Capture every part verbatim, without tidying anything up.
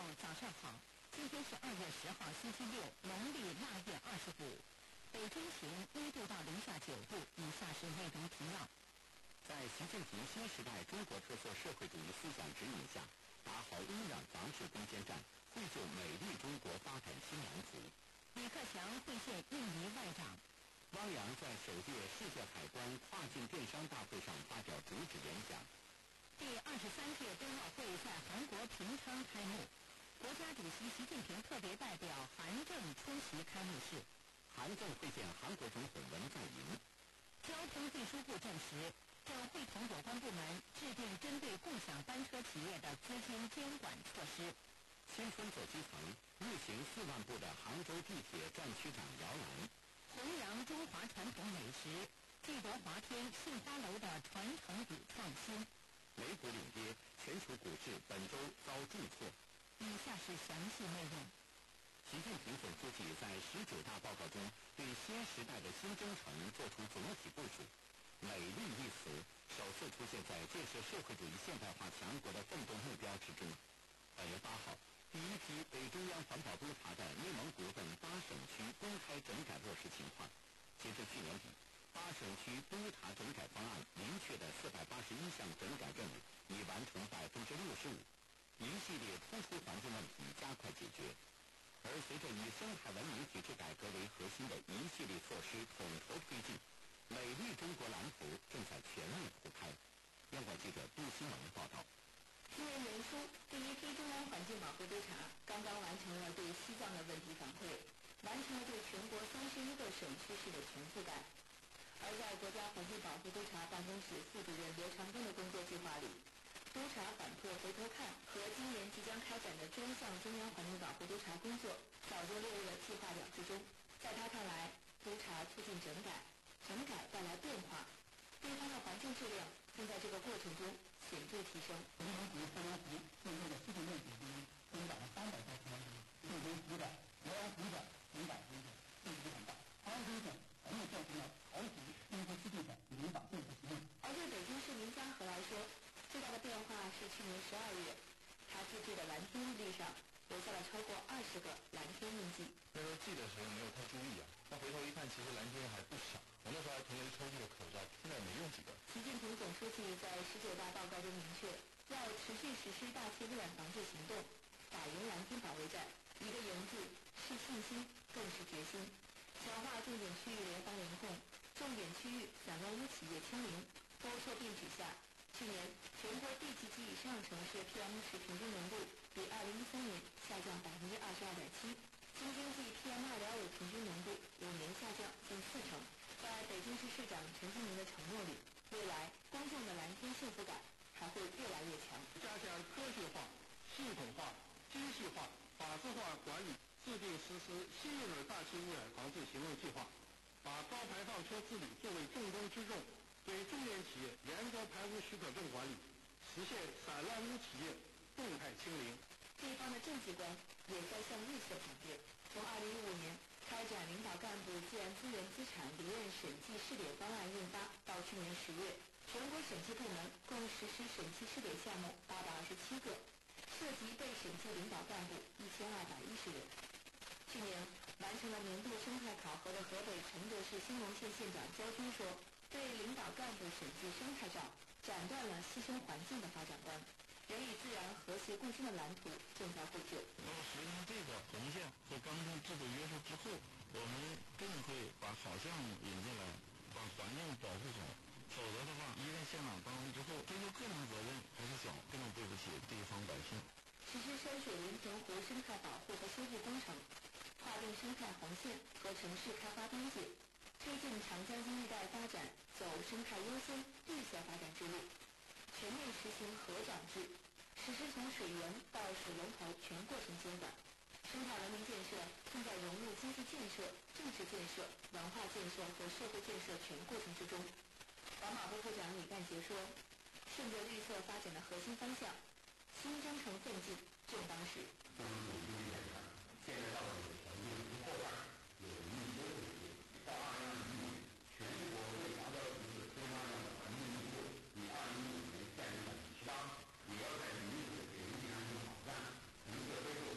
早上好，今天是二月十号星期六，农历腊月二十五。北京晴，一度到零下九度。以下是内容提要。 在习近平新时代中国特色社会主义思想指引下，打好污染防治攻坚战，绘就美丽中国发展新蓝图。 李克强会见印尼外长。 汪洋在首届世界海关跨境电商大会上发表主旨演讲。 第二十三届冬奥会在韩国平昌开幕，国家主席习近平特别代表韩正出席开幕式。 韩正会见韩国总统文在寅。 交通运输部证实，正会同有关部门制定针对共享单车企业的资金监管措施。 新春走基层，日行四万步的杭州地铁站区长摇篮。 弘扬中华传统美食，记得华天杏花楼的传承与创新。 美股领跌，全球股市本周遭重挫。 以下是详细内容。 习近平总书记在十九大报告中对新时代的新征程作出总体部署。美丽一词首次出现在建设社会主义现代化强国的奋斗目标之中。本月八号，第一批被中央环保督查的内蒙古等八省区公开整改落实情况。截至去年底，八省区督查整改方案明确的四百八十一项整改任务已完成百分之六十五，一系列突出环境问题加快解决。而随着以生态文明体制改革为核心的一系列措施统筹推进，美丽中国蓝图正在全面铺开。央广记者杜新闻报道。 今年年初，第一批中央环境保护督查刚刚完成了对西藏的问题反馈，完成了对全国三十一个省区市的全覆盖。而在国家环境保护督查办公室副主任刘长根的工作计划里，督查反馈回头看和今年即将开展的专项中央环境保护督查工作早就列入了计划表之中。在他看来，督查促进整改，整改带来变化，地方的环境质量正在这个过程中显著提升。 内蒙古鄱阳湖现在的市政面积已经增长了三百多平方米，内蒙古的鄱阳湖的整改工作面积很大。安徽省全面调整了潮湖应付湿地的领导政策行动。 而对北京市民嘉禾来说，最大的变化是去年十二月，他自制的蓝天日历上留下了超过二十个蓝天印记。 那时候记的时候没有太注意啊，那回头一看，其实蓝天还不少。我那时候还囤了一抽屉的口罩，现在没用几个。 习近平总书记在十九大报告中明确，要持续实施大气污染防治行动，打赢蓝天保卫战。一个赢字是信心，更是决心。强化重点区域联防联控，重点区域散乱污企业清零。多措并举下，去年全国地级及以上城市 P M 十平均浓度比二零一三年下降百分之二十二点七，京津冀 P M 二点五平均浓度五年下降近四成。在北京市市长陈吉宁的承诺里，未来公众的蓝天幸福感还会越来越强。 加强科学化、系统化、精细化、法治化管理，制定实施新一轮大气污染防治行动计划，把高排放车治理作为重中之重，对重点企业严格排污许可证管理，实现散乱污企业动态清零。 地方的政绩观也在向绿色转变。从二零一五年开展领导干部自然资源资产离任审计试点方案印发，到去年十月，全国审计部门共实施审计试点项目八百二十七个，涉及被审计领导干部一千二百一十人。去年完成了年度生态考核的河北承德市兴隆县县长焦军说，对领导干部审计生态照，斩断了牺牲环境的发展观。人与自然和谐共生的蓝图正在绘就。 那么实行这个红线和刚性制度约束之后，我们更会把好项目引进来，把环境保护好。否则的话，一任县长当完之后，追究个人责任还是小，根本对不起地方百姓。 实施山水临平湖生态保护和修复工程，划定生态红线和城市开发边界，推进长江经济带发展走生态优先、绿色发展之路。全面实行河长制，实施从水源到水龙头全过程监管。生态文明建设正在融入经济建设、政治建设、文化建设和社会建设全过程之中。环保部部长李干杰说，顺着绿色发展的核心方向，新征程奋进正当时。 中国经济来看，现在到有条件不扩大，有一些问题。到二零二一年，全国未达标城市推发量的环境密度比二零一五年下降百分之七八，也要在民主、人民安全保障、城市恢复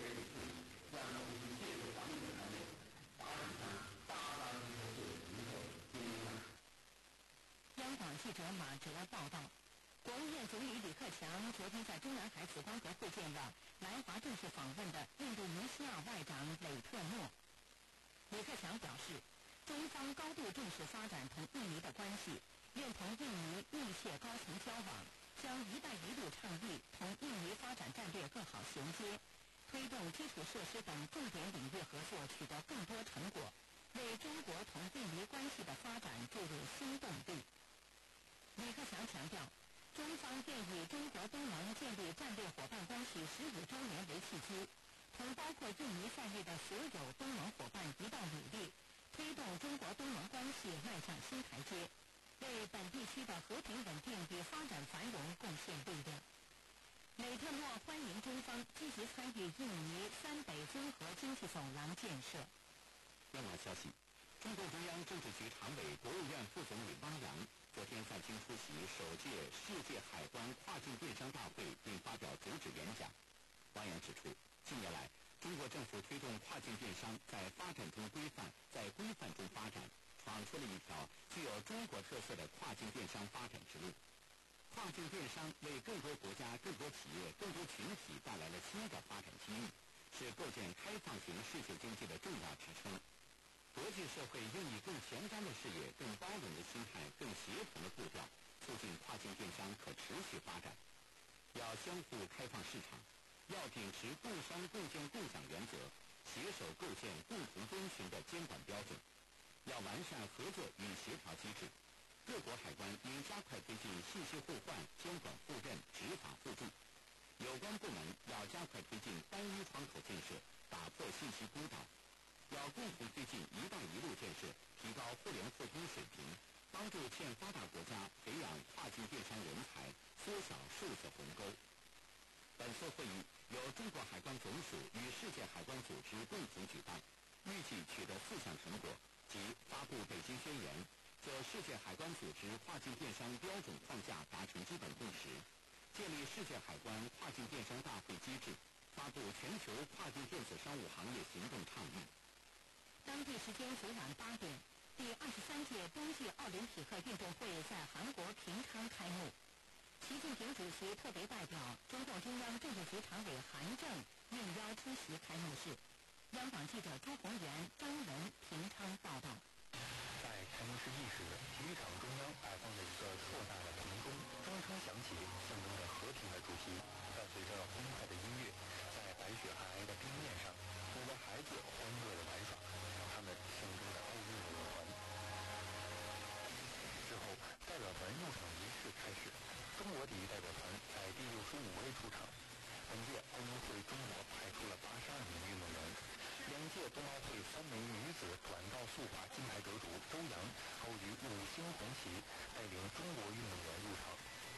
记者马哲报道。国务院总理李克强昨天在中南海紫光阁会见了来华正式访问的印度尼西亚外长雷特诺。李克强表示，中方高度重视发展同印尼的关系，愿同印尼密切高层交往，将“一带一路”倡议同印尼发展战略更好衔接，推动基础设施等重点领域合作取得更多成果，为中国同印尼关系的发展注入新动力。李克强强调，中方愿以中国东盟建立战略伙伴关系十五周年为契机，同包括印尼在内的所有东盟伙伴一道努力，推动中国东盟关系迈向新台阶，为本地区的和平稳定与发展繁荣贡献力量。雷特诺欢迎中方积极参与印尼三北综合经济走廊建设。 央网消息，中共中央政治局常委、国务院副总理汪洋昨天在京出席首届世界海关跨境电商大会，并发表主旨演讲。汪洋指出，近年来，中国政府推动跨境电商在发展中规范，在规范中发展，闯出了一条具有中国特色的跨境电商发展之路。跨境电商为更多国家、更多企业、更多群体带来了新的发展机遇，是构建开放型世界经济的重要支撑。国际社会应以更前瞻的视野、更包容的心态、更协同的步调，促进跨境电商可持续发展。要相互开放市场，要秉持共商共建共享原则，携手构建共同遵循的监管标准。要完善合作与协调机制，各国海关应加快推进信息互换、监管互认、执法互助。有关部门要加快推进单一窗口建设，打破信息孤岛。要共同推进“一带一路”建设，提高互联互通水平，帮助欠发达国家培养跨境电商人才，缩小数字鸿沟。本次会议由中国海关总署与世界海关组织共同举办，预计取得四项成果，即发布北京宣言，就世界海关组织跨境电商标准框架达成基本共识，建立世界海关跨境电商大会机制，发布全球跨境电子商务行业行动倡议。 当地时间昨晚八点，第二十三届冬季奥林匹克运动会在韩国平昌开幕。习近平主席特别代表、中共中央政治局常委韩正应邀出席开幕式。央广记者朱宏元、张文平昌报道。 在开幕式伊始，体育场中央摆放着一个硕大的铜钟，钟声响起，象征着和平的主题。伴随着欢快的音乐，在白雪皑皑的冰面上，有的孩子欢乐地玩耍，他们象征着奥运的轮环。之后，代表团入场仪式开始，中国体育代表团在第六十五位出场。本届奥运会，中国派出了八十二名运动员。两届冬奥会三枚女子短道速滑金牌得主周洋高举五星红旗，带领中国运动员入场。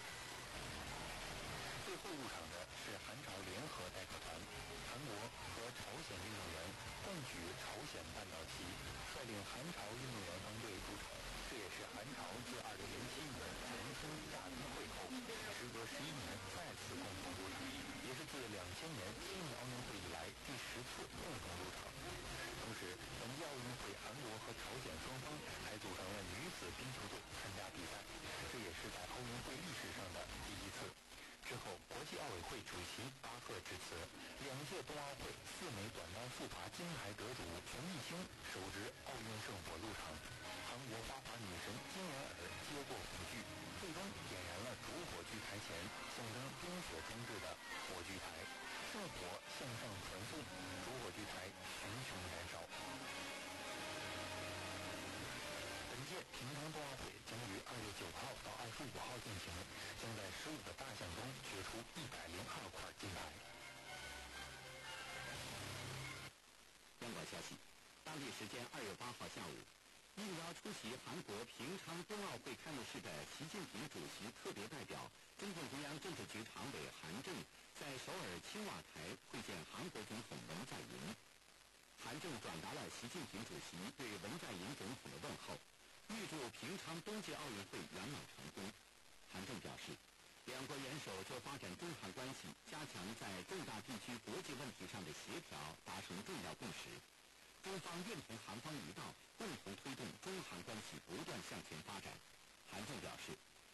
最后入场的是韩朝联合代表团，韩国和朝鲜运动员共举朝鲜半岛旗，率领韩朝运动员方队入场。这也是韩朝自二零零七年前春亚运会后，时隔十一年再次共同入场，也是自两千年悉尼奥运会以来第十次共同入场。同时，本届奥运会韩国和朝鲜双方还组成了女子冰球队参加比赛，这也是在奥运会历史上的第一次。之后，国际奥委会主席巴赫致辞，两届冬奥会四枚短道速滑金牌得主全艺清手执奥运圣火入场，韩国花滑女神金妍儿接过火炬，最终点燃了主火炬台前象征冰雪装置的火炬台，圣火向上传送，主火炬台熊熊燃烧。本届平昌冬奥会将于二月九号到二十五号进行，将在十五个大项中决出一百零二块金牌。 央广消息，当地时间二月八号下午，应邀出席韩国平昌冬奥会开幕式的习近平主席特别代表、中共中央政治局常委韩正在首尔青瓦台会见韩国总统文在寅。韩正转达了习近平主席对文在寅总统的问候，预祝平昌冬季奥运会圆满成功。韩正表示，两国元首就发展中韩关系、加强在重大地区国际问题上的协调达成重要共识。中方愿同韩方一道，共同推动中韩关系不断向前发展。韩正表示，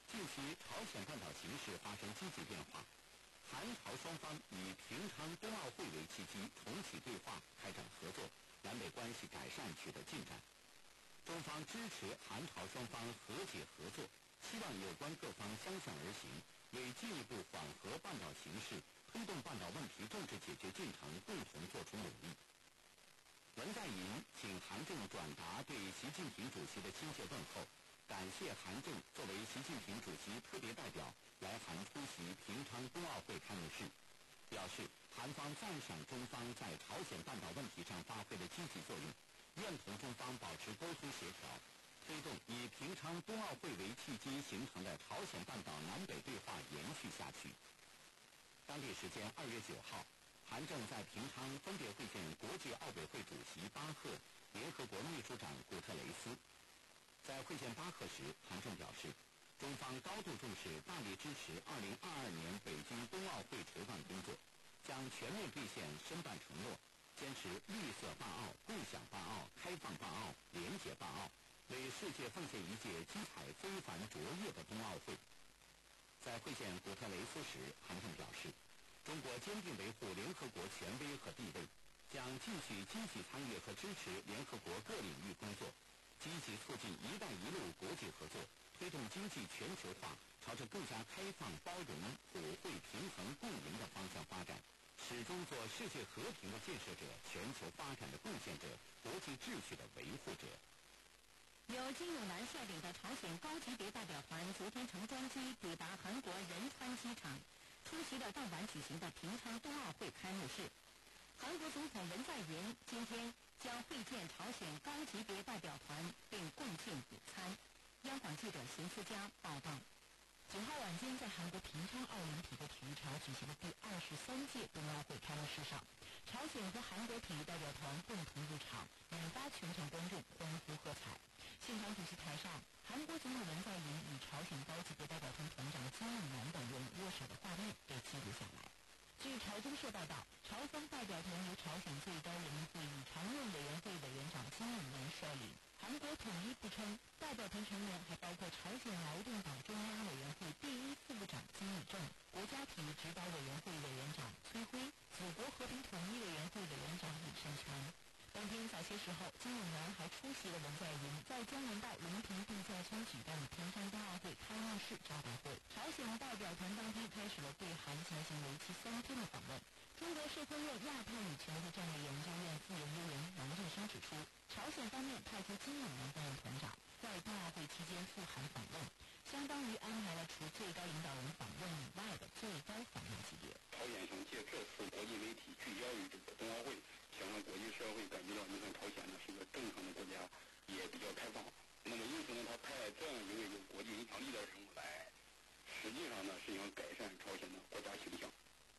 近期朝鲜半岛形势发生积极变化，韩朝双方以平昌冬奥会为契机重启对话，开展合作，南北关系改善取得进展。中方支持韩朝双方和解合作，希望有关各方相向而行，为进一步缓和半岛形势，推动半岛问题政治解决进程共同作出努力。文在寅请韩正转达对习近平主席的亲切问候，感谢韩正作为习近平主席特别代表来韩出席平昌冬奥会开幕式，表示韩方赞赏中方在朝鲜半岛问题上发挥的积极作用，愿同中方保持沟通协调，推动以平昌冬奥会为契机形成的朝鲜半岛南北对话延续下去。当地时间二月九号，韩正在平昌分别会见国际奥委会主席巴赫、联合国秘书长古特雷斯。在会见巴赫时，韩正表示，中方高度重视，大力支持二零二二年北京冬奥会筹办工作，将全面兑现申办承诺，坚持绿色办奥、共享办奥、开放办奥、廉洁办奥，为世界奉献一届精彩非凡卓越的冬奥会。在会见古特雷斯时，韩正表示，中国坚定维护联合国权威和地位，将继续积极参与和支持联合国各领域工作，积极促进“一带一路”国际合作，推动经济全球化朝着更加开放、包容、普惠、平衡、共赢的方向发展，始终做世界和平的建设者、全球发展的贡献者、国际秩序的维护者。 由金永南率领的朝鲜高级别代表团昨天乘专机抵达韩国仁川机场，出席了当晚举行的平昌冬奥会开幕式。韩国总统文在寅今天将会见朝鲜高级别代表团，并共进午餐。央广记者邢思佳报道。 九号晚间，在韩国平昌奥林匹克体育场举行的第二十三届冬奥会开幕式上，朝鲜和韩国体育代表团共同入场，引发全场观众欢呼喝彩。现场主席台上，韩国总统文在寅与朝鲜高级别代表团团长金永南等人握手的画面被记录下来。据朝中社报道，朝方代表团由朝鲜最高人民会议常任委员会委员长金永南率领。韩国统一部称，代表团成员还包括朝鲜劳动党中央委员会第一副部长金宇正、国家体育指导委员会委员长崔辉、祖国和平统一委员会委员长李胜全。当天早些时候，金永南还出席了文在寅在江原道临平度假村举办的平昌冬奥会开幕式招待会。朝鲜代表团当天开始了对韩进行为期三天的访问。中国社科院亚太与全球战略研究院副研究员王振生指出，朝鲜方面派出金永南担任团长，在冬奥会期间赴韩访问，相当于安排了除最高领导人访问以外的最高访问级别。 朝鲜想借这次国际媒体聚焦于这个冬奥会，想让国际社会感觉到你看朝鲜呢是个正常的国家，也比较开放。那么因此呢，他派这样一位有国际影响力的人物来，实际上呢是想改善朝鲜的国家形象。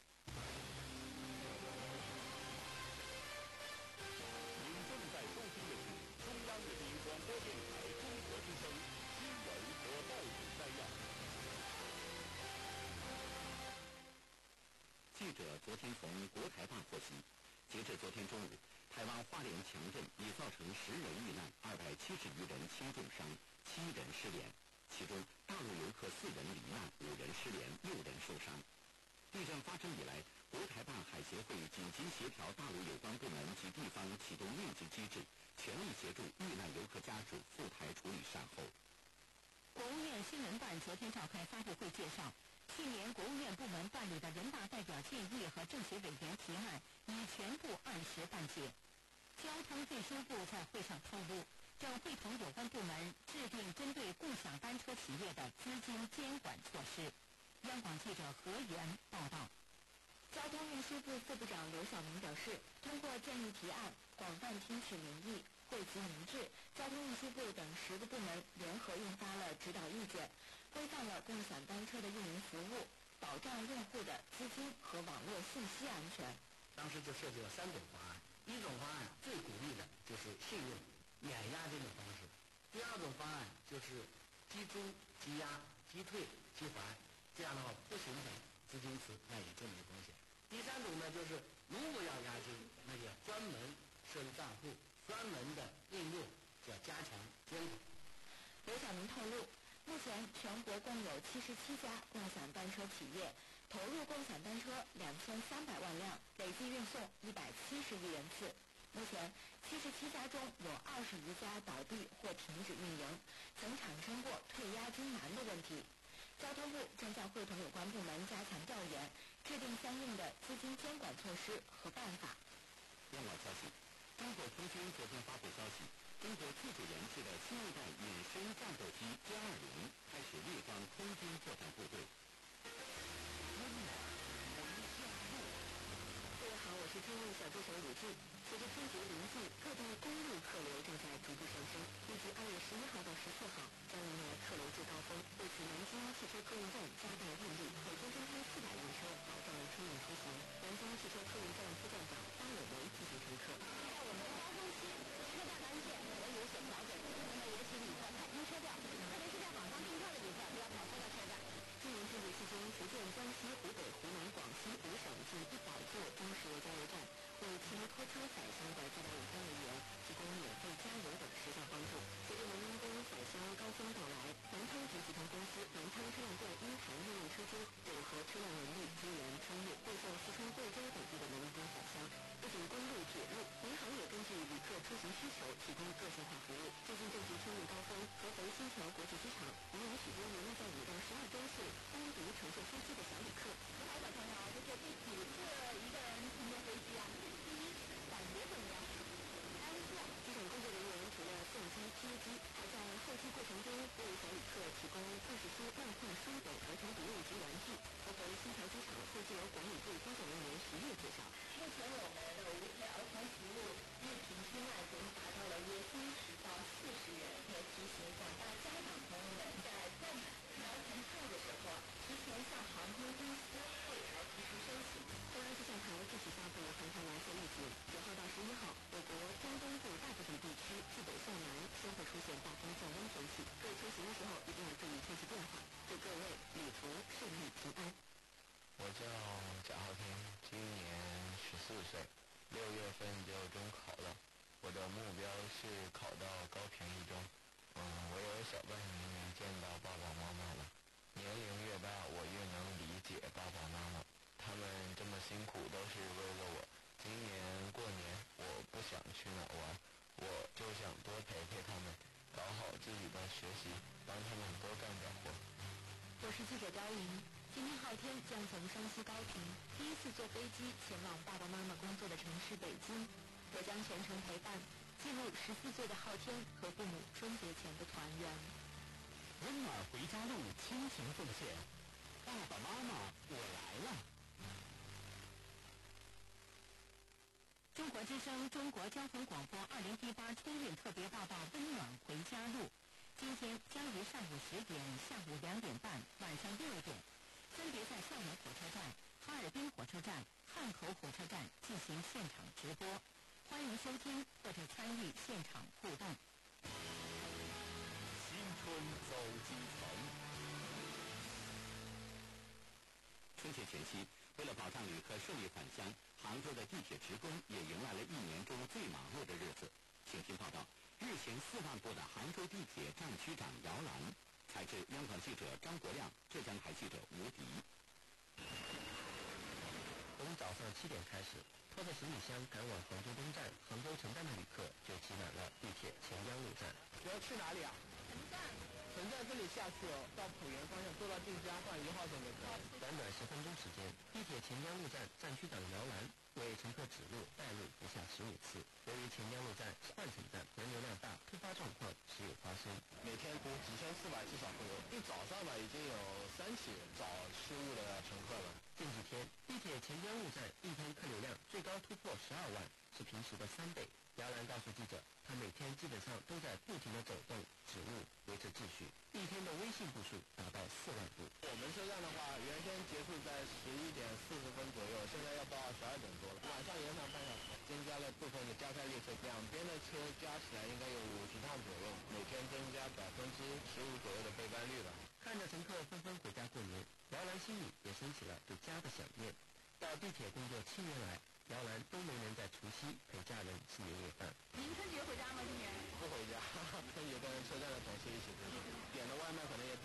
在收听的是中央人民广播电台中国之声新闻和报纸摘要。记者昨天从国台办获悉，截至昨天中午，台湾花莲强震已造成十人遇难，二百七十余人轻重伤，七人失联，其中大陆游客四人罹难，五人失联，六人受伤。地震发生以来，国台办海协会紧急协调大陆有关部门及地方启动应急机制，全力协助遇难游客家属赴台处理善后。 国务院新闻办昨天召开发布会介绍，去年国务院部门办理的人大代表建议和政协委员提案已全部按时办结。交通运输部在会上透露，正会同有关部门制定针对共享单车企业的资金监管措施。央广记者何源报道。 交通运输部副部长刘晓明表示，通过建议提案，广泛听取民意，汇集民智，交通运输部等十个部门联合印发了指导意见，规范了共享单车的运营服务，保障用户的资金和网络信息安全。 当时就设计了三种方案，一种方案最鼓励的就是信用免押这种方式，第二种方案就是积租、积压、积退、积还，这样的话不形成资金池那也就没风险。第三种呢，就是如果要押金，那就专门设立账户，专门的应用，要加强监管。 刘晓明透露， 目前全国共有七十七家共享单车企业，投入共享单车两千三百万辆，累计运送一百七十亿人次。目前七十七家中有二十余家倒闭或停止运营，曾产生过退押金难的问题。交通部正在会同有关部门加强调研，制定相应的资金监管措施和办法。 另外消息，中国空军昨天发布消息，中国自主研制的新一代隐身战斗机 J 二零开始列装空军作战部队。温暖回家路。 各位好，我是中路小助手鲁智。随着春节临近，各地公路客流正在逐步上升，预计二月十一号到十四号将迎来客流最高峰。为此，南京汽车客运站加大运力，每天增开四百辆车，保障春运出行。南京汽车客运站副站长巴有为提醒乘客，在我们的高峰期，车辆安检可能有所调整，那么也请旅客小心车调，特别是在网上订票的旅客不要跑错到车站。今年春节期间，福建、江西、湖北、湖南、广西五省近一百座中石油加油站为汽油拖车返乡的四百五十人员提供免费加油等实效帮助。随着农民工返乡高峰到来，南汤集集团公司南汤车辆段鹰潭运营车间整合车辆人力，支援春运护送四川、贵州等地的农民工返乡。不仅公路、铁路，民航也根据旅客出行需求提供个性化服务。最近正值春运高峰，合肥新桥国际机场迎来许多年龄在五到十二周岁单独乘坐飞机的小旅客。不少小朋友就是第几次一个人乘坐飞机啊？第一次，感觉怎么样？安心。机场工作人员除了送机、接机，还在候机过程中为小旅客提供故事书、漫画书等儿童读物及玩具。合肥新桥机场候机楼管理队工作人员徐烨介绍，目前我们的无陪儿童服务日平均啊已经达到了约三十到四十人。也提醒广大家长朋友们在购买调乘票的时候，提前向航空公司柜台提出申请。中央气象台具体发布寒潮蓝色预警，九号到十一号，我国中东部大部分地区自北向南先会出现大风降温天气，各位出行的时候一定要注意天气变化。祝各位旅途顺利平安。 我叫贾浩天，今年十四岁，六月份就中考了。我的目标是考到高平一中。嗯，我有小半年没见到爸爸妈妈了。年龄越大，我越能理解爸爸妈妈，他们这么辛苦都是为了我。今年过年我不想去哪玩，我就想多陪陪他们，搞好自己的学习，帮他们多干点活。 我是记者高莹，今天昊天将从山西高平第一次坐飞机前往爸爸妈妈工作的城市北京，我将全程陪伴，记录十四岁的昊天和父母春节前的团圆。 温暖回家路，亲情奉献，爸爸妈妈，我来了。 中国之声、中国交通广播二零一八春运特别报道《温暖回家路》，今天将于上午十点、下午两点半、晚上六点，分别在厦门火车站、哈尔滨火车站、汉口火车站进行现场直播，欢迎收听或者参与现场互动。 新春走基层。春节前夕，为了保障旅客顺利返乡，杭州的地铁职工也迎来了一年中最忙碌的日子。请听报道，日前四万步的杭州地铁站区长姚澜，采制央广记者张国亮，浙江台记者吴迪。 从早上七点开始，拖着行李箱赶往杭州东站、杭州城站的旅客就挤满了地铁钱江路站。 你要去哪里啊？城站。城站这里下去哦，到浦原方向坐到定家换一号线就可以。 短短十分钟时间，地铁钱江路站站区长姚澜为乘客指路带路不下十五次。由于钱江路站是换乘站，人流量大，突发状况时有发生。 每天都几千四百至少会有，一早上吧已经有三起找失误的乘客了。 近几天，地铁钱江路站一天客流量最高突破十二万，是平时的三倍。姚澜告诉记者，他每天基本上都在不停地走动、指路、维持秩序，一天的微信步数达到四万步。 我们车站的话，原先结束在十一点四十分左右，现在要到十二点多了，晚上延长半小时，增加了部分的加开列车，两边的车加起来应该有五十趟左右，每天增加百分之十五左右的备班率吧。 看着乘客纷纷回家过年，姚澜心里也升起了对家的想念。到地铁工作七年来，姚澜都没能在除夕陪家人吃年夜饭。 您春节回家吗？今年不回家，跟有跟车站的同事一起回去，点的外卖可能也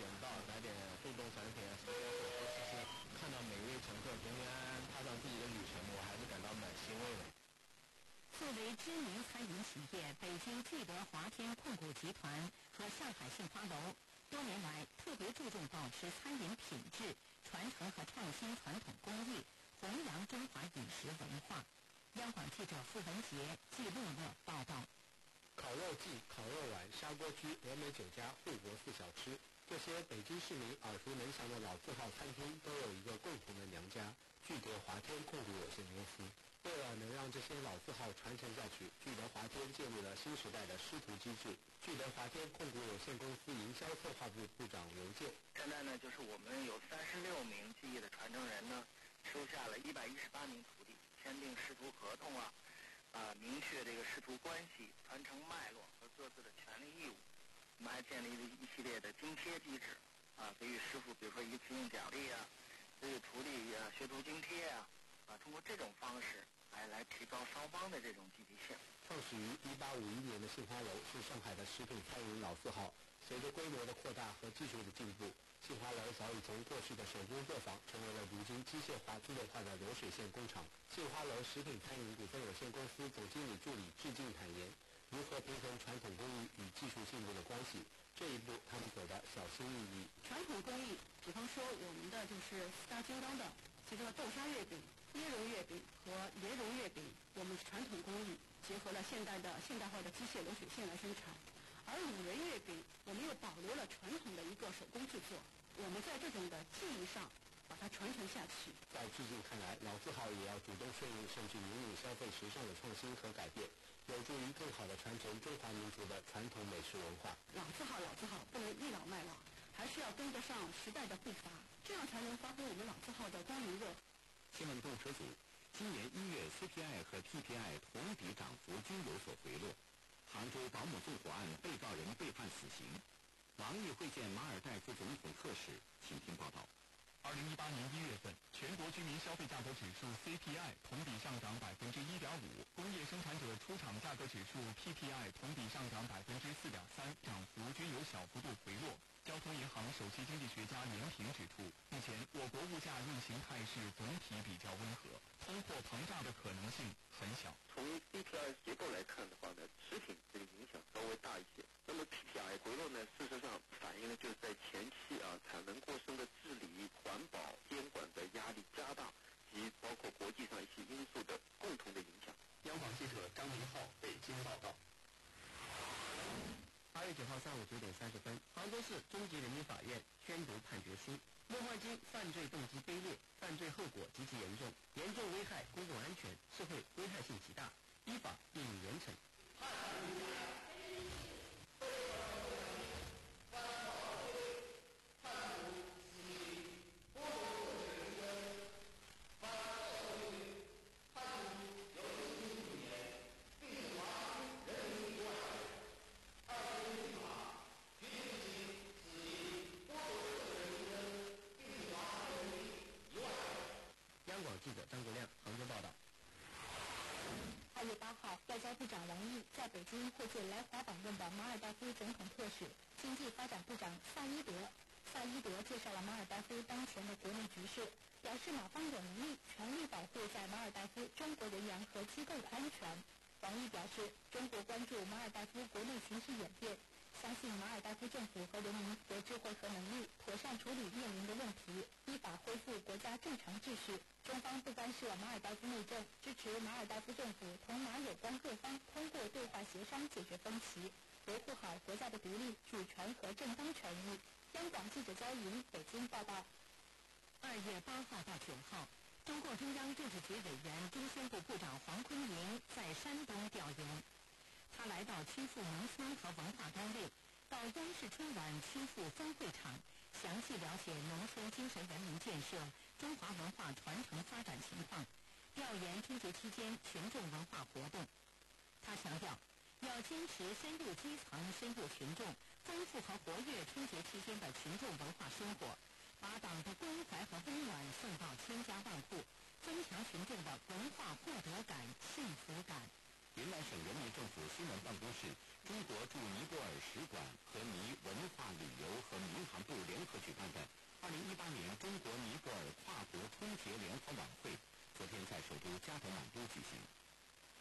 知名餐饮企业北京聚德华天控股集团和上海杏花楼多年来特别注重保持餐饮品质、传承和创新传统工艺，弘扬中华饮食文化。央广记者付文杰、季乐乐报道。 烤肉季、烤肉碗、砂锅居、峨眉酒家、护国寺小吃，这些北京市民耳熟能详的老字号餐厅都有一个共同的娘家——聚德华天控股有限公司。为了能让这些老字号传承下去，聚德华天建立了新时代的师徒机制。聚德华天控股有限公司营销策划部部长刘健： 现在呢，就是我们有三十六名技艺的传承人呢，收下了一百一十八名徒弟，签订师徒合同啊。啊，明确这个师徒关系、传承脉络和各自的权利义务。我们还建立了一系列的津贴机制，啊，给予师傅比如说一次性奖励啊，给予徒弟啊学徒津贴啊，啊，通过这种方式来来提高双方的这种积极性。 创始于一八五一年的杏花楼是上海的食品餐饮老字号，随着规模的扩大和技术的进步，杏花楼早已从过去的手工作坊成为了如今机械化、自动化的流水线工厂。杏花楼食品餐饮股份有限公司总经理助理致敬坦言，如何平衡传统工艺与技术进步的关系，这一步他们走得小心翼翼。 传统工艺，比方说我们的就是四大金刚的这个豆沙月饼、椰蓉月饼和莲蓉月饼，我们传统工艺结合了现代的现代化的机械流水线来生产。而五仁月饼，我们又保留了传统的一个手工制作，我们在这种的技艺上把它传承下去。 在致敬看来，老字号也要主动顺应甚至引领消费时尚的创新和改变，有助于更好地传承中华民族的传统美食文化。 老字号老字号不能倚老卖老，还是要跟得上时代的步伐，这样才能发挥我们老字号的光明热。 新闻动车组，今年一月 C P I 和 P P I 同比涨幅均有所回落。杭州保姆纵火案被告人被判死刑，王毅会见马尔代夫总统特使，请听报道。 二零一八年一月份，全国居民消费价格指数 C P I 同比上涨百分之一点五，工业生产者出厂价格指数 P P I 同比上涨百分之四点三，涨幅均有小幅度回落。交通银行首席经济学家连平指出，目前我国物价运行态势总体比较温和，通货膨胀的可能性很小。 从 C P I 结构来看的话呢，食品这个影响稍微大一些。那么 P P I 回落呢，事实上反映的就是在前期啊产能过剩的治理、环保监管的压力加大，及包括国际上一些因素的共同的影响。 央广记者张明浩北京报道。 八月九号上午九点三十分，杭州市中级人民法院宣读判决书。孟焕金犯罪动机卑劣，犯罪后果极其严重，严重危害公共安全，社会危害性极大，依法定以严惩。记者张国亮杭州报道。 二月八号，外交部长王毅在北京会见来华访问的马尔代夫总统特使、经济发展部长萨伊德。萨伊德介绍了马尔代夫当前的国内局势，表示马方有能力全力保护在马尔代夫中国人员和机构的安全。王毅表示，中国关注马尔代夫国内形势演变，相信马尔代夫政府和人民有智慧和能力妥善处理面临的问题，依法恢复国家正常秩序。中方不干涉马尔代夫内政，支持马尔代夫政府同马有关各方通过对话协商解决分歧，维护好国家的独立、主权和正当权益。央广记者焦莹北京报道。 二月八号到九号，中共中央政治局委员、中宣部部长黄坤明在山东调研。他来到曲阜农村和文化单位，到央视春晚曲阜分会场，详细了解农村精神文明建设、中华文化传承发展情况，调研春节期间群众文化活动。他强调，要坚持深入基层、深入群众，丰富和活跃春节期间的群众文化生活，把党的关怀和温暖送到千家万户，增强群众的文化获得感、幸福感。 云南省人民政府新闻办公室、中国驻尼泊尔使馆和尼文化旅游和民航部联合举办的二零一八年中国尼泊尔跨国春节联欢晚会，昨天在首都加德满都举行。 二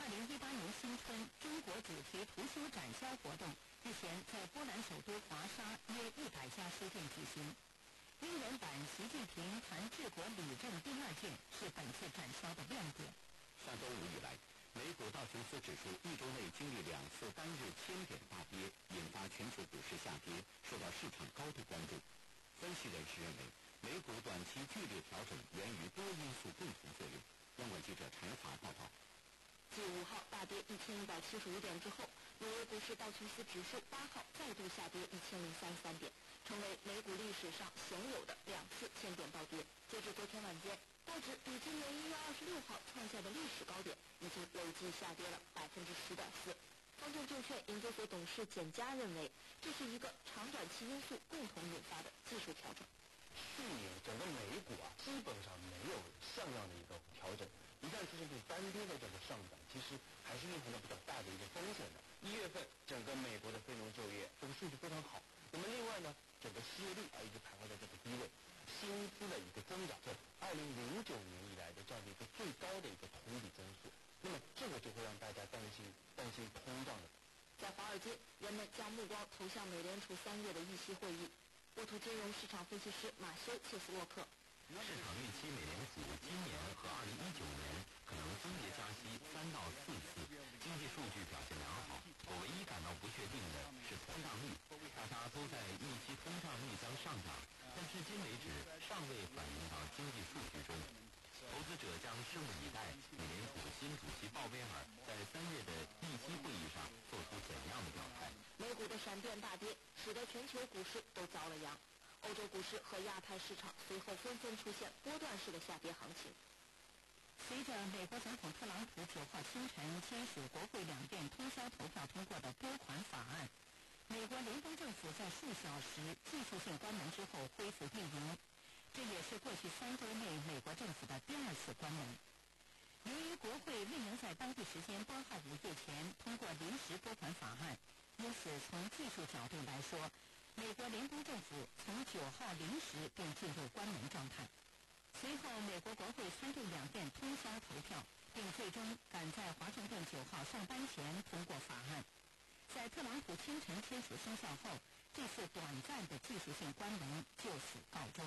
二零一八年新春中国主题图书展销活动日前在波兰首都华沙约一百家书店举行。英文版习近平谈治国理政第二件是本次展销的亮点。 上周五以来，美股道琼斯指数一周内经历两次单日千点大跌，引发全球股市下跌，受到市场高度关注。分析人士认为，美股短期剧烈调整源于多因素共同作用。央广记者陈华报道。 继五号大跌一千一百七十五点之后，纽约股市道琼斯指数八号再度下跌一千零三十三点，成为美股历史上鲜有的两次千点暴跌。截至昨天晚间，道指比今年一月二十六号创下的历史高点已经累计下跌了百分之十点四。方正证券研究所董事简佳认为，这是一个长短期因素共同引发的技术调整。 去年整个美股啊，基本上没有像样的一个调整。一旦出现这单边的这个上涨，其实还是蕴含着比较大的一个风险的。一月份整个美国的非农就业这个数据非常好，那么另外呢，整个失业率啊一直徘徊在这个低位，薪资的一个增长是二零零九年以来的这样的一个最高的一个同比增速，那么这个就会让大家担心担心通胀的。 在华尔街，人们将目光投向美联储三月的议息会议。沃图金融市场分析师马修切斯沃克。 市场预期美联储今年和二零一九年可能分别加息三到四次，经济数据表现良好。我唯一感到不确定的是通胀率，大家都在预期通胀率将上涨，但至今为止尚未反映到经济数据中。投资者将拭目以待，美联储新主席鲍威尔在三月的议息会议上做出怎样的表态。 美股的闪电大跌，使得全球股市都遭了殃。欧洲股市和亚太市场随后纷纷出现波段式的下跌行情。 随着美国总统特朗普九号清晨签署国会两院通宵投票通过的拨款法案，美国联邦政府在数小时技术性关门之后恢复运营，这也是过去三周内美国政府的第二次关门。由于国会未能在当地时间八号午夜前通过临时拨款法案，因此从技术角度来说，美国联邦政府从九号零时便进入关门状态。随后，美国国会参众两院通宵投票，并最终赶在华盛顿九号上班前通过法案。在特朗普清晨签署生效后，这次短暂的技术性关门就此告终。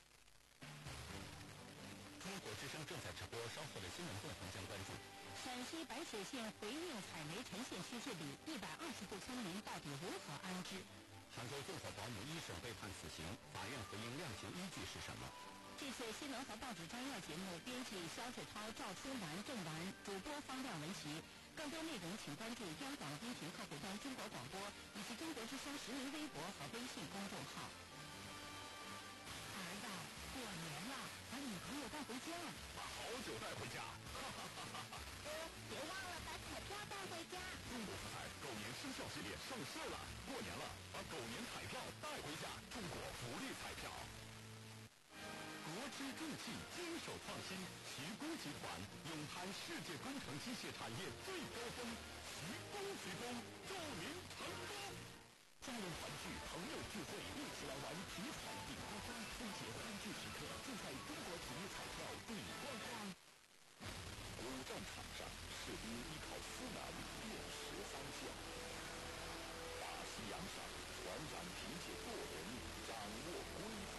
中国之声正在直播，稍后的新闻动向将关注。 陕西白水县回应采煤陈县区治理，一百二十户村民到底如何安置？ 杭州纵火保姆一审被判死刑，法院回应量刑依据是什么？ 这次新闻和报纸摘要节目，编辑肖志涛、赵春兰、郑兰，主播方亮文琪。更多内容请关注央广音频客户端中国广播以及中国之声实名微博和微信公众号。儿子，过年了，把女朋友带回家。 把好酒带回家，哈哈哈哈哈！ 哥，别忘了把彩票带回家。 中国福彩狗年生肖系列上市了，过年了，把狗年彩票带回家。中国福利彩票。国之重器，坚守创新，徐工集团勇攀世界工程机械产业最高峰，徐工徐工，祝您成功！家人团聚，朋友聚会，一起来玩体彩顶高峰，春节欢聚时刻就在中国体育彩票顶呱呱。古战场上，士兵依靠思南辨识方向；大西洋上，船长凭借舵轮掌握归途。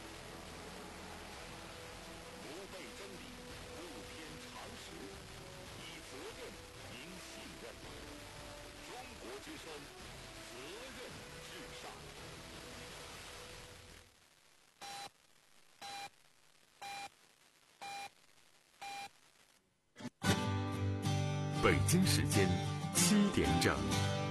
不背真理，不偏常识，以责任赢信任。中国之声，责任至上。 北京时间七点整。